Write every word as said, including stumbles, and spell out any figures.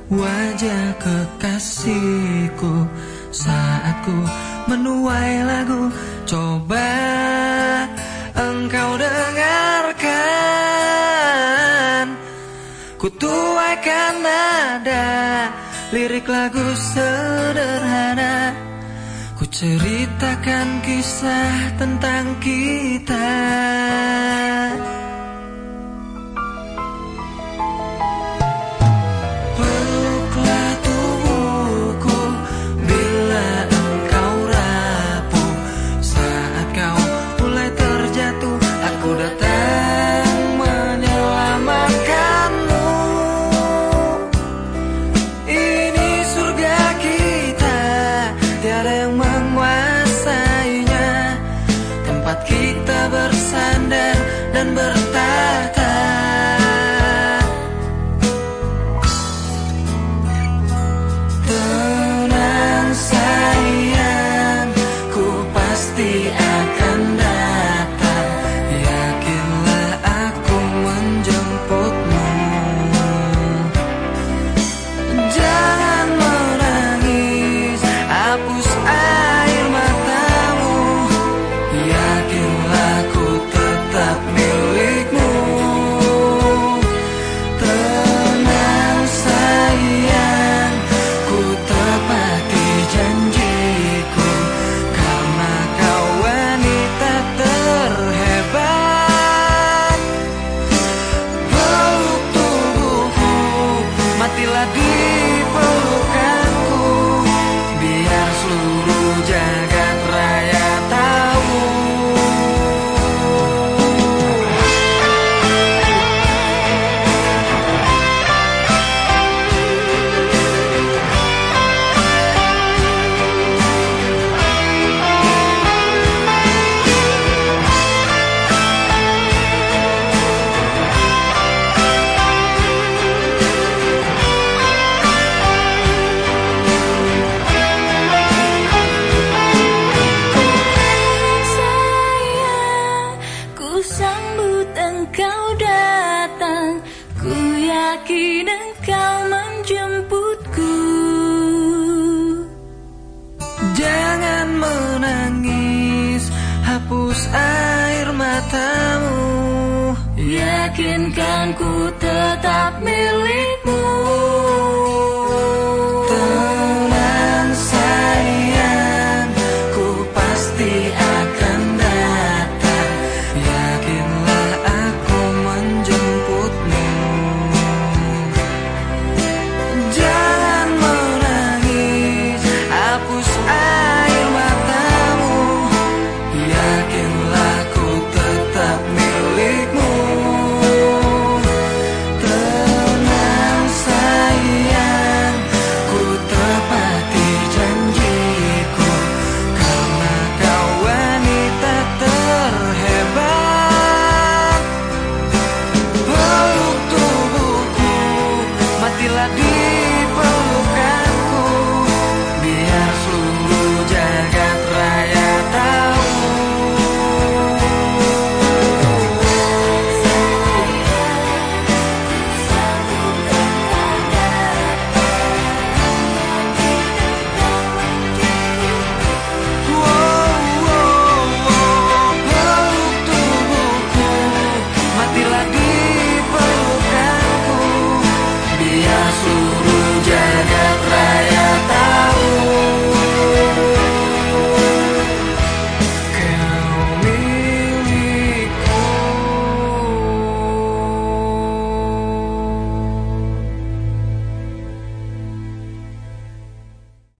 wajah kekasihku saat ku menuai lagu. Coba engkau dengarkan, ku tuaikan nada lirik lagu sederhana. Ku ceritakan kisah tentang kita. Peluklah tubuhku bila engkau rapuh. Saat kau mulai terjatuh, aku datang menyelamatkanmu. Ini surga kita, tiada yang menguasainya. Tempat kita bersandar dan bertahta. Tenang sayang, ku pasti akan datang. Yakinlah aku menjemputmu. Jangan menangis, hapus air matamu. Yakinlah ku tetap milikmu. Tenang sayang, ku tepati janjiku. Karena kau wanita terhebat. Peluk tubuhku, matilah di pelukanku. Biar seluruh jagat raya tahu. Sayang, ku sambut engkau datang. Ku yakin engkau menjemputku. Jangan menangis, hapus air matamu. Yakinkan ku tetap milik